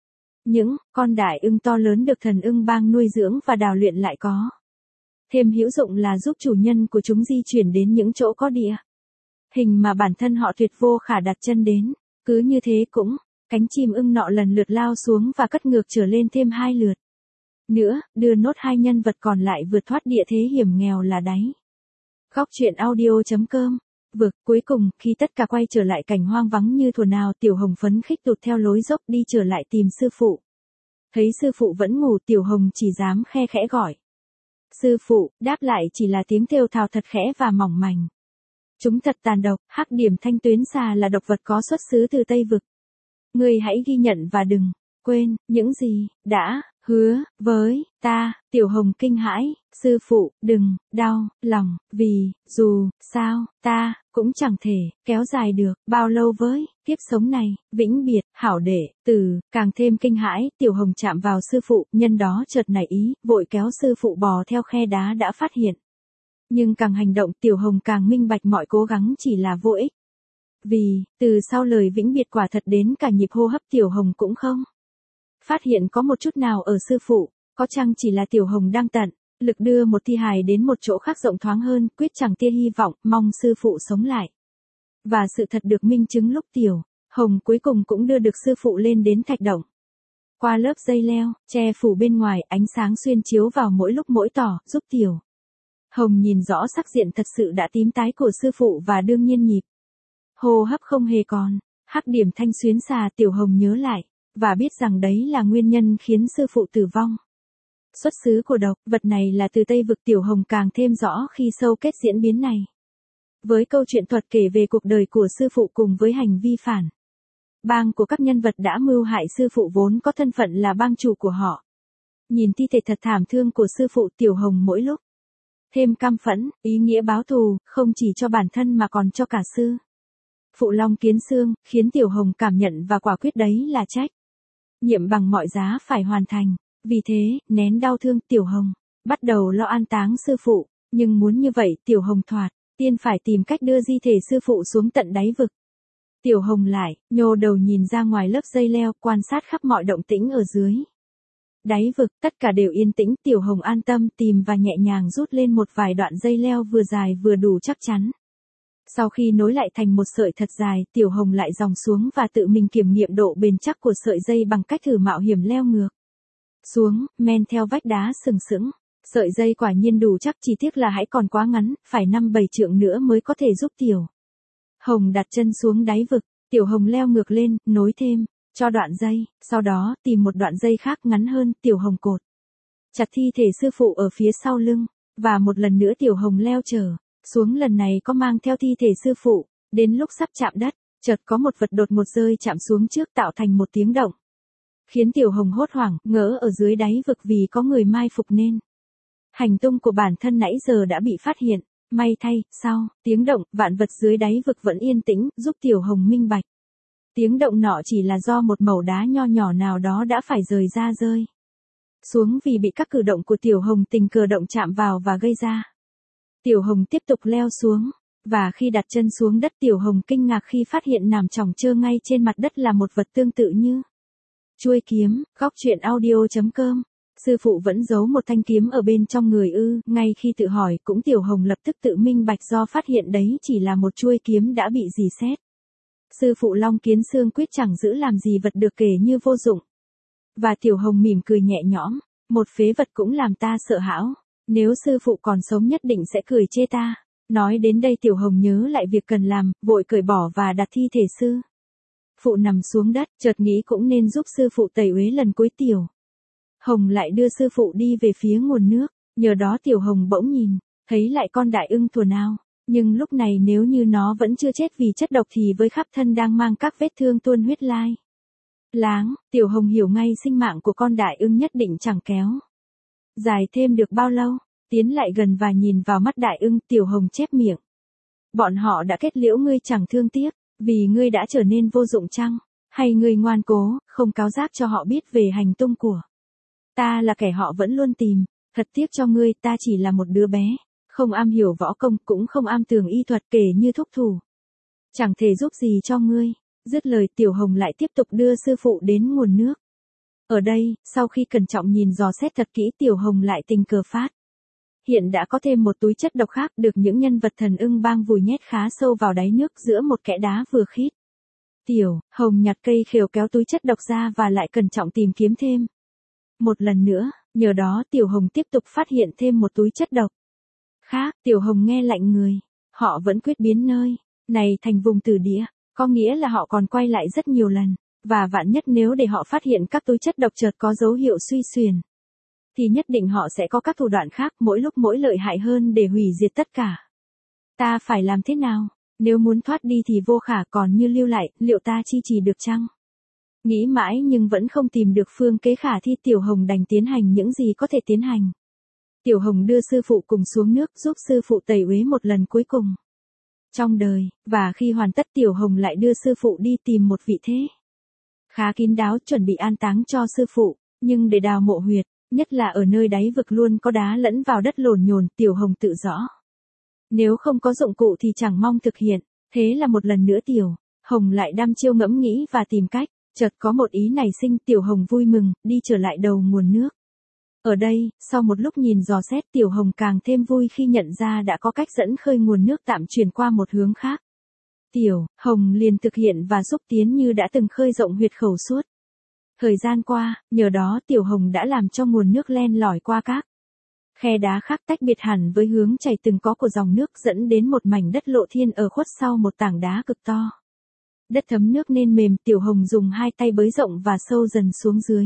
Những con đại ưng to lớn được thần ưng bang nuôi dưỡng và đào luyện lại có thêm hữu dụng là giúp chủ nhân của chúng di chuyển đến những chỗ có địa hình mà bản thân họ tuyệt vô khả đặt chân đến. Cứ như thế cũng, cánh chim ưng nọ lần lượt lao xuống và cất ngược trở lên thêm hai lượt nữa, đưa nốt hai nhân vật còn lại vượt thoát địa thế hiểm nghèo là đáy. Góc truyện audio chấm com. Vực, cuối cùng, khi tất cả quay trở lại cảnh hoang vắng như thuở nào, Tiểu Hồng phấn khích tụt theo lối dốc đi trở lại tìm sư phụ. Thấy sư phụ vẫn ngủ, Tiểu Hồng chỉ dám khe khẽ gọi. Sư phụ, đáp lại chỉ là tiếng kêu thào thật khẽ và mỏng manh. Chúng thật tàn độc, hắc điểm thanh tuyến xà là độc vật có xuất xứ từ Tây Vực. Ngươi hãy ghi nhận và đừng quên những gì đã hứa với ta. Tiểu Hồng kinh hãi, sư phụ, đừng đau lòng, vì dù sao ta cũng chẳng thể kéo dài được bao lâu với kiếp sống này. Vĩnh biệt, hảo đệ tử. Càng thêm kinh hãi, Tiểu Hồng chạm vào sư phụ, nhân đó chợt nảy ý, vội kéo sư phụ bò theo khe đá đã phát hiện. Nhưng càng hành động, Tiểu Hồng càng minh bạch mọi cố gắng chỉ là vô ích. Vì, từ sau lời vĩnh biệt quả thật đến cả nhịp hô hấp Tiểu Hồng cũng không phát hiện có một chút nào ở sư phụ, có chăng chỉ là Tiểu Hồng đang tận lực đưa một thi hài đến một chỗ khác rộng thoáng hơn, quyết chẳng tia hy vọng, mong sư phụ sống lại. Và sự thật được minh chứng lúc Tiểu Hồng cuối cùng cũng đưa được sư phụ lên đến thạch động. Qua lớp dây leo, che phủ bên ngoài, ánh sáng xuyên chiếu vào mỗi lúc mỗi tỏ, giúp Tiểu Hồng nhìn rõ sắc diện thật sự đã tím tái của sư phụ và đương nhiên nhịp hô hấp không hề còn hắc điểm thanh xuyến xà. Tiểu Hồng nhớ lại và biết rằng đấy là nguyên nhân khiến sư phụ tử vong. Xuất xứ của độc vật này là từ Tây Vực. Tiểu Hồng càng thêm rõ khi sâu kết diễn biến này với câu chuyện thuật kể về cuộc đời của sư phụ cùng với hành vi phản bang của các nhân vật đã mưu hại sư phụ vốn có thân phận là bang chủ của họ. Nhìn thi thể thật thảm thương của sư phụ, Tiểu Hồng mỗi lúc thêm căm phẫn, ý nghĩa báo thù, không chỉ cho bản thân mà còn cho cả sư phụ Long Kiến Xương, khiến Tiểu Hồng cảm nhận và quả quyết đấy là trách nhiệm bằng mọi giá phải hoàn thành. Vì thế, nén đau thương, Tiểu Hồng bắt đầu lo an táng sư phụ, nhưng muốn như vậy, Tiểu Hồng thoạt tiên phải tìm cách đưa di thể sư phụ xuống tận đáy vực. Tiểu Hồng lại nhô đầu nhìn ra ngoài lớp dây leo, quan sát khắp mọi động tĩnh ở dưới đáy vực, tất cả đều yên tĩnh. Tiểu Hồng an tâm tìm và nhẹ nhàng rút lên một vài đoạn dây leo vừa dài vừa đủ chắc chắn. Sau khi nối lại thành một sợi thật dài, Tiểu Hồng lại dòng xuống và tự mình kiểm nghiệm độ bền chắc của sợi dây bằng cách thử mạo hiểm leo ngược xuống, men theo vách đá sừng sững. Sợi dây quả nhiên đủ chắc, chỉ tiếc là hãy còn quá ngắn, phải năm bảy trượng nữa mới có thể giúp Tiểu Hồng đặt chân xuống đáy vực, Tiểu Hồng leo ngược lên, nối thêm, cho đoạn dây, sau đó tìm một đoạn dây khác ngắn hơn, Tiểu Hồng cột chặt thi thể sư phụ ở phía sau lưng, và một lần nữa Tiểu Hồng leo trở xuống, lần này có mang theo thi thể sư phụ, đến lúc sắp chạm đất, chợt có một vật đột ngột rơi chạm xuống trước tạo thành một tiếng động, khiến Tiểu Hồng hốt hoảng, ngỡ ở dưới đáy vực vì có người mai phục nên hành tung của bản thân nãy giờ đã bị phát hiện. May thay, sau tiếng động, vạn vật dưới đáy vực vẫn yên tĩnh, giúp Tiểu Hồng minh bạch. Tiếng động nọ chỉ là do một mẩu đá nho nhỏ nào đó đã phải rời ra rơi xuống vì bị các cử động của Tiểu Hồng tình cờ động chạm vào và gây ra. Tiểu Hồng tiếp tục leo xuống, và khi đặt chân xuống đất Tiểu Hồng kinh ngạc khi phát hiện nằm chỏng chơ ngay trên mặt đất là một vật tương tự như chuôi kiếm. Góc truyện audio chấm com. Sư phụ vẫn giấu một thanh kiếm ở bên trong người ư? Ngay khi tự hỏi, cũng Tiểu Hồng lập tức tự minh bạch do phát hiện đấy chỉ là một chuôi kiếm đã bị rỉ sét. Sư phụ Long Kiến Xương Quyết chẳng giữ làm gì vật được kể như vô dụng. Và Tiểu Hồng mỉm cười nhẹ nhõm, một phế vật cũng làm ta sợ hãi. Nếu sư phụ còn sống nhất định sẽ cười chê ta. Nói đến đây Tiểu Hồng nhớ lại việc cần làm, vội cởi bỏ và đặt thi thể sư phụ nằm xuống đất, chợt nghĩ cũng nên giúp sư phụ tẩy uế lần cuối. Tiểu Hồng lại đưa sư phụ đi về phía nguồn nước, nhờ đó Tiểu Hồng bỗng nhìn thấy lại con đại ưng thuở nào, nhưng lúc này nếu như nó vẫn chưa chết vì chất độc thì với khắp thân đang mang các vết thương tuôn huyết lai láng, Tiểu Hồng hiểu ngay sinh mạng của con đại ưng nhất định chẳng kéo dài thêm được bao lâu. Tiến lại gần và nhìn vào mắt đại ưng, Tiểu Hồng chép miệng. Bọn họ đã kết liễu ngươi chẳng thương tiếc, vì ngươi đã trở nên vô dụng chăng? Hay ngươi ngoan cố, không cáo giác cho họ biết về hành tung của ta là kẻ họ vẫn luôn tìm? Thật tiếc cho ngươi, ta chỉ là một đứa bé, không am hiểu võ công, cũng không am tường y thuật, kể như thúc thủ, chẳng thể giúp gì cho ngươi. Dứt lời Tiểu Hồng lại tiếp tục đưa sư phụ đến nguồn nước. Ở đây, sau khi cẩn trọng nhìn dò xét thật kỹ, Tiểu Hồng lại tình cờ phát hiện đã có thêm một túi chất độc khác được những nhân vật thần ưng bang vùi nhét khá sâu vào đáy nước giữa một kẽ đá vừa khít. Tiểu Hồng nhặt cây khều kéo túi chất độc ra và lại cẩn trọng tìm kiếm thêm một lần nữa, nhờ đó Tiểu Hồng tiếp tục phát hiện thêm một túi chất độc khác. Tiểu Hồng nghe lạnh người, họ vẫn quyết biến nơi này thành vùng tử địa, có nghĩa là họ còn quay lại rất nhiều lần, và vạn nhất nếu để họ phát hiện các túi chất độc chợt có dấu hiệu suy xuyển, thì nhất định họ sẽ có các thủ đoạn khác, mỗi lúc mỗi lợi hại hơn để hủy diệt tất cả. Ta phải làm thế nào? Nếu muốn thoát đi thì vô khả, còn như lưu lại, liệu ta chi trì được chăng? Nghĩ mãi nhưng vẫn không tìm được phương kế khả thi, Tiểu Hồng đành tiến hành những gì có thể tiến hành. Tiểu Hồng đưa sư phụ cùng xuống nước, giúp sư phụ tẩy uế một lần cuối cùng trong đời, và khi hoàn tất Tiểu Hồng lại đưa sư phụ đi tìm một vị thế khá kín đáo chuẩn bị an táng cho sư phụ, nhưng để đào mộ huyệt, nhất là ở nơi đáy vực luôn có đá lẫn vào đất lồn nhồn, Tiểu Hồng tự rõ. Nếu không có dụng cụ thì chẳng mong thực hiện, thế là một lần nữa Tiểu Hồng lại đăm chiêu ngẫm nghĩ và tìm cách, chợt có một ý nảy sinh, Tiểu Hồng vui mừng, đi trở lại đầu nguồn nước. Ở đây, sau một lúc nhìn dò xét, Tiểu Hồng càng thêm vui khi nhận ra đã có cách dẫn khơi nguồn nước tạm chuyển qua một hướng khác. Tiểu Hồng liền thực hiện và xúc tiến như đã từng khơi rộng huyệt khẩu suốt thời gian qua, nhờ đó Tiểu Hồng đã làm cho nguồn nước len lỏi qua các khe đá khác tách biệt hẳn với hướng chảy từng có của dòng nước, dẫn đến một mảnh đất lộ thiên ở khuất sau một tảng đá cực to. Đất thấm nước nên mềm, Tiểu Hồng dùng hai tay bới rộng và sâu dần xuống dưới.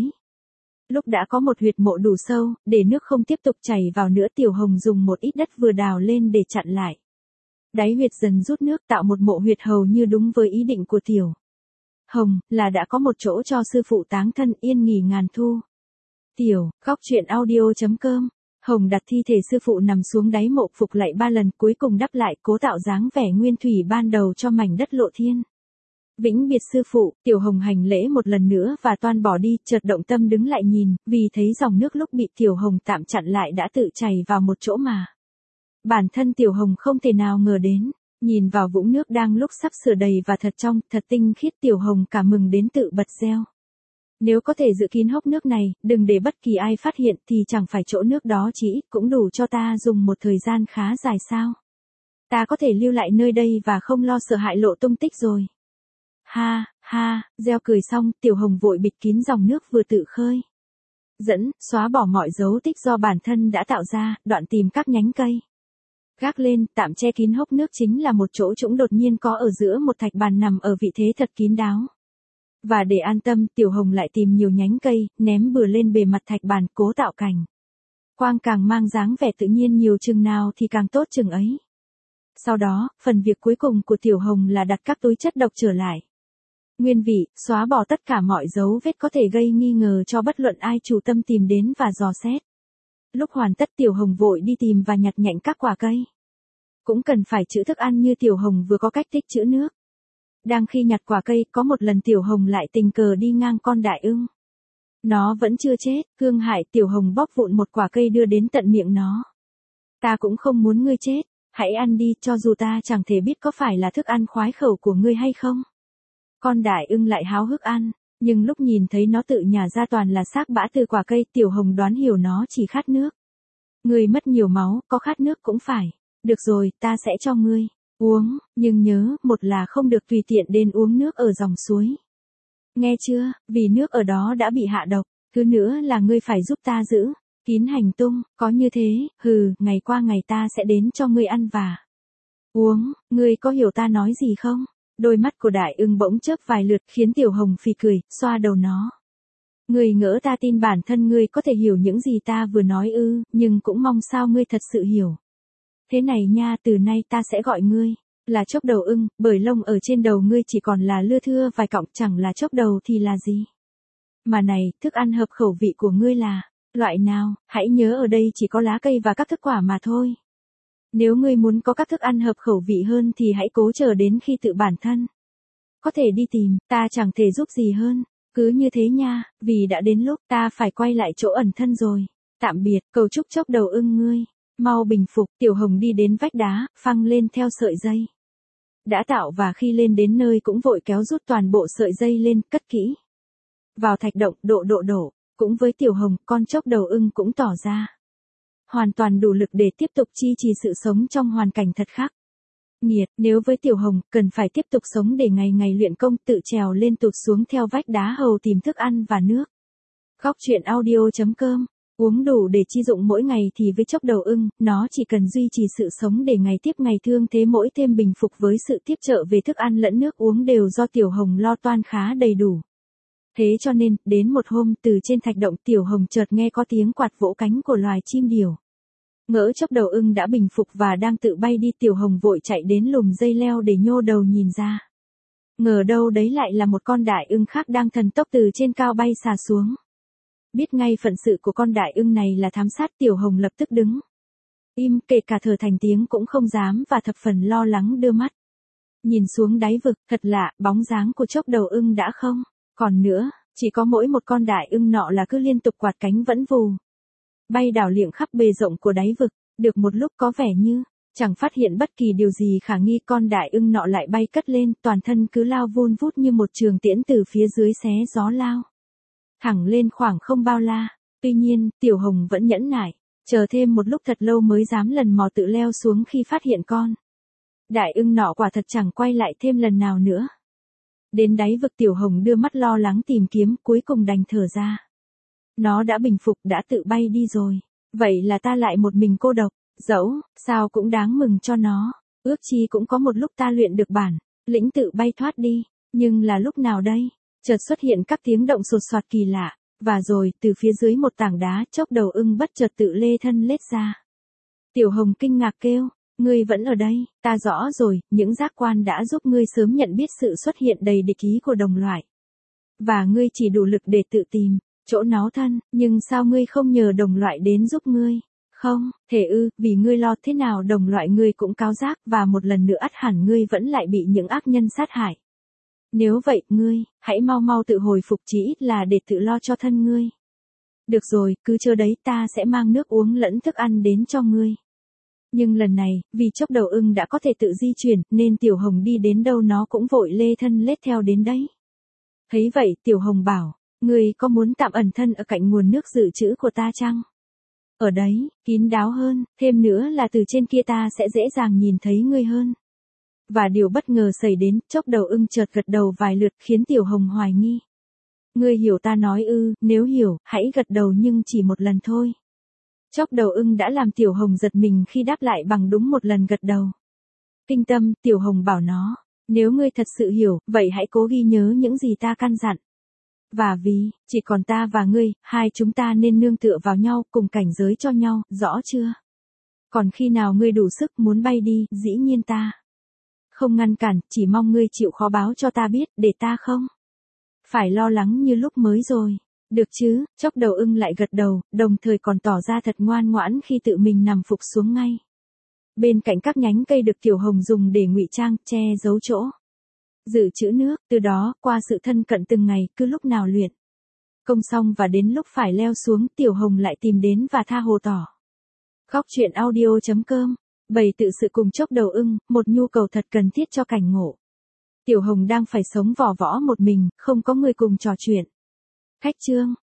Lúc đã có một huyệt mộ đủ sâu, để nước không tiếp tục chảy vào nữa, Tiểu Hồng dùng một ít đất vừa đào lên để chặn lại đáy huyệt, dần rút nước tạo một mộ huyệt hầu như đúng với ý định của Tiểu Hồng, là đã có một chỗ cho sư phụ táng thân yên nghỉ ngàn thu. Tiểu, góc truyện audio chấm com. Hồng đặt thi thể sư phụ nằm xuống đáy mộ, phục lạy ba lần, cuối cùng đắp lại, cố tạo dáng vẻ nguyên thủy ban đầu cho mảnh đất lộ thiên. Vĩnh biệt sư phụ, Tiểu Hồng hành lễ một lần nữa và toan bỏ đi, chợt động tâm đứng lại nhìn, vì thấy dòng nước lúc bị Tiểu Hồng tạm chặn lại đã tự chảy vào một chỗ mà bản thân Tiểu Hồng không thể nào ngờ đến. Nhìn vào vũng nước đang lúc sắp sửa đầy và thật trong, thật tinh khiết, Tiểu Hồng cả mừng đến tự bật reo. Nếu có thể giữ kín hốc nước này, đừng để bất kỳ ai phát hiện, thì chẳng phải chỗ nước đó chỉ ít cũng đủ cho ta dùng một thời gian khá dài sao? Ta có thể lưu lại nơi đây và không lo sợ hại lộ tung tích rồi. Ha, ha, reo cười xong, Tiểu Hồng vội bịt kín dòng nước vừa tự khơi dẫn, xóa bỏ mọi dấu tích do bản thân đã tạo ra, đoạn tìm các nhánh cây Gác lên, tạm che kín hốc nước chính là một chỗ trũng đột nhiên có ở giữa một thạch bàn nằm ở vị thế thật kín đáo. Và để an tâm, Tiểu Hồng lại tìm nhiều nhánh cây, ném bừa lên bề mặt thạch bàn, cố tạo cảnh. Quang càng mang dáng vẻ tự nhiên nhiều chừng nào thì càng tốt chừng ấy. Sau đó, phần việc cuối cùng của Tiểu Hồng là đặt các túi chất độc trở lại. Nguyên vị, xóa bỏ tất cả mọi dấu vết có thể gây nghi ngờ cho bất luận ai chủ tâm tìm đến và dò xét. Lúc hoàn tất Tiểu Hồng vội đi tìm và nhặt nhạnh các quả cây. Cũng cần phải trữ thức ăn như Tiểu Hồng vừa có cách tích trữ nước. Đang khi nhặt quả cây, có một lần Tiểu Hồng lại tình cờ đi ngang con đại ưng. Nó vẫn chưa chết, cương hại Tiểu Hồng bóp vụn một quả cây đưa đến tận miệng nó. Ta cũng không muốn ngươi chết, hãy ăn đi cho dù ta chẳng thể biết có phải là thức ăn khoái khẩu của ngươi hay không. Con đại ưng lại háo hức ăn, nhưng lúc nhìn thấy nó tự nhả ra toàn là xác bã từ quả cây, Tiểu Hồng đoán hiểu nó chỉ khát nước. Ngươi mất nhiều máu, có khát nước cũng phải. Được rồi, ta sẽ cho ngươi uống, nhưng nhớ, một là không được tùy tiện đến uống nước ở dòng suối. Nghe chưa, vì nước ở đó đã bị hạ độc, thứ nữa là ngươi phải giúp ta giữ kín hành tung, có như thế, hừ, ngày qua ngày ta sẽ đến cho ngươi ăn và uống, ngươi có hiểu ta nói gì không? Đôi mắt của đại ưng bỗng chớp vài lượt khiến Tiểu Hồng phì cười, xoa đầu nó. Ngươi ngỡ ta tin bản thân ngươi có thể hiểu những gì ta vừa nói ư, nhưng cũng mong sao ngươi thật sự hiểu. Thế này nha, từ nay ta sẽ gọi ngươi là chốc đầu ưng, bởi lông ở trên đầu ngươi chỉ còn là lưa thưa vài cọng, chẳng là chốc đầu thì là gì. Mà này, thức ăn hợp khẩu vị của ngươi là loại nào? Hãy nhớ ở đây chỉ có lá cây và các thức quả mà thôi. Nếu ngươi muốn có các thức ăn hợp khẩu vị hơn thì hãy cố chờ đến khi tự bản thân có thể đi tìm, ta chẳng thể giúp gì hơn. Cứ như thế nha, vì đã đến lúc ta phải quay lại chỗ ẩn thân rồi. Tạm biệt, cầu chúc chốc đầu ưng ngươi mau bình phục. Tiểu Hồng đi đến vách đá, phăng lên theo sợi dây đã tạo và khi lên đến nơi cũng vội kéo rút toàn bộ sợi dây lên, cất kỹ vào thạch động, độ độ đổ. Cũng với Tiểu Hồng, con chốc đầu ưng cũng tỏ ra hoàn toàn đủ lực để tiếp tục chi trì sự sống trong hoàn cảnh thật khắc nghiệt. Nếu với Tiểu Hồng, cần phải tiếp tục sống để ngày ngày luyện công, tự trèo lên tụt xuống theo vách đá hầu tìm thức ăn và nước. Góc truyện audio chấm com. Uống đủ để chi dụng mỗi ngày thì với chốc đầu ưng, nó chỉ cần duy trì sự sống để ngày tiếp ngày thương thế mỗi thêm bình phục với sự tiếp trợ về thức ăn lẫn nước uống đều do Tiểu Hồng lo toan khá đầy đủ. Thế cho nên, đến một hôm, từ trên thạch động Tiểu Hồng chợt nghe có tiếng quạt vỗ cánh của loài chim điểu. Ngỡ chốc đầu ưng đã bình phục và đang tự bay đi, Tiểu Hồng vội chạy đến lùm dây leo để nhô đầu nhìn ra. Ngờ đâu đấy lại là một con đại ưng khác đang thần tốc từ trên cao bay xà xuống. Biết ngay phận sự của con đại ưng này là thám sát, Tiểu Hồng lập tức đứng im, kể cả thở thành tiếng cũng không dám và thập phần lo lắng đưa mắt nhìn xuống đáy vực. Thật lạ, bóng dáng của chốc đầu ưng đã không còn nữa, chỉ có mỗi một con đại ưng nọ là cứ liên tục quạt cánh vẫn vù bay đảo liệng khắp bề rộng của đáy vực. Được một lúc có vẻ như chẳng phát hiện bất kỳ điều gì khả nghi, con đại ưng nọ lại bay cất lên, toàn thân cứ lao vun vút như một trường tiễn từ phía dưới xé gió lao thẳng lên khoảng không bao la. Tuy nhiên, Tiểu Hồng vẫn nhẫn nại, chờ thêm một lúc thật lâu mới dám lần mò tự leo xuống khi phát hiện con đại ưng nọ quả thật chẳng quay lại thêm lần nào nữa. Đến đáy vực, Tiểu Hồng đưa mắt lo lắng tìm kiếm, cuối cùng đành thở ra. Nó đã bình phục, đã tự bay đi rồi. Vậy là ta lại một mình cô độc, dẫu sao cũng đáng mừng cho nó. Ước chi cũng có một lúc ta luyện được bản lĩnh tự bay thoát đi. Nhưng là lúc nào đây? Chợt xuất hiện các tiếng động sột soạt kỳ lạ, và rồi, từ phía dưới một tảng đá, chốc đầu ưng bất chợt tự lê thân lết ra. Tiểu Hồng kinh ngạc kêu, ngươi vẫn ở đây, ta rõ rồi, những giác quan đã giúp ngươi sớm nhận biết sự xuất hiện đầy địch ý của đồng loại. Và ngươi chỉ đủ lực để tự tìm chỗ náu thân, nhưng sao ngươi không nhờ đồng loại đến giúp ngươi? Không, thể ư, vì ngươi lo thế nào đồng loại ngươi cũng cáo giác, và một lần nữa ắt hẳn ngươi vẫn lại bị những ác nhân sát hại. Nếu vậy, ngươi, hãy mau mau tự hồi phục, chí ít là để tự lo cho thân ngươi. Được rồi, cứ chờ đấy, ta sẽ mang nước uống lẫn thức ăn đến cho ngươi. Nhưng lần này, vì chốc đầu ưng đã có thể tự di chuyển, nên Tiểu Hồng đi đến đâu nó cũng vội lê thân lết theo đến đấy. Thấy vậy, Tiểu Hồng bảo, ngươi có muốn tạm ẩn thân ở cạnh nguồn nước dự trữ của ta chăng? Ở đấy, kín đáo hơn, thêm nữa là từ trên kia ta sẽ dễ dàng nhìn thấy ngươi hơn. Và điều bất ngờ xảy đến, chốc đầu ưng chợt gật đầu vài lượt khiến Tiểu Hồng hoài nghi. Ngươi hiểu ta nói ư? Nếu hiểu, hãy gật đầu nhưng chỉ một lần thôi. Chốc đầu ưng đã làm Tiểu Hồng giật mình khi đáp lại bằng đúng một lần gật đầu. Kinh tâm, Tiểu Hồng bảo nó, nếu ngươi thật sự hiểu, vậy hãy cố ghi nhớ những gì ta căn dặn. Và vì, chỉ còn ta và ngươi, hai chúng ta nên nương tựa vào nhau, cùng cảnh giới cho nhau, rõ chưa? Còn khi nào ngươi đủ sức muốn bay đi, dĩ nhiên ta không ngăn cản, chỉ mong ngươi chịu khó báo cho ta biết, để ta không phải lo lắng như lúc mới rồi. Được chứ, chốc đầu ưng lại gật đầu, đồng thời còn tỏ ra thật ngoan ngoãn khi tự mình nằm phục xuống ngay bên cạnh các nhánh cây được Tiểu Hồng dùng để ngụy trang, che giấu chỗ dự trữ nước. Từ đó, qua sự thân cận từng ngày, cứ lúc nào luyện công xong và đến lúc phải leo xuống, Tiểu Hồng lại tìm đến và tha hồ tỏ. Góc truyện audio chấm com. Bày tự sự cùng chốc đầu ưng, một nhu cầu thật cần thiết cho cảnh ngộ. Tiểu Hồng đang phải sống vỏ võ một mình, không có người cùng trò chuyện. Khách chương.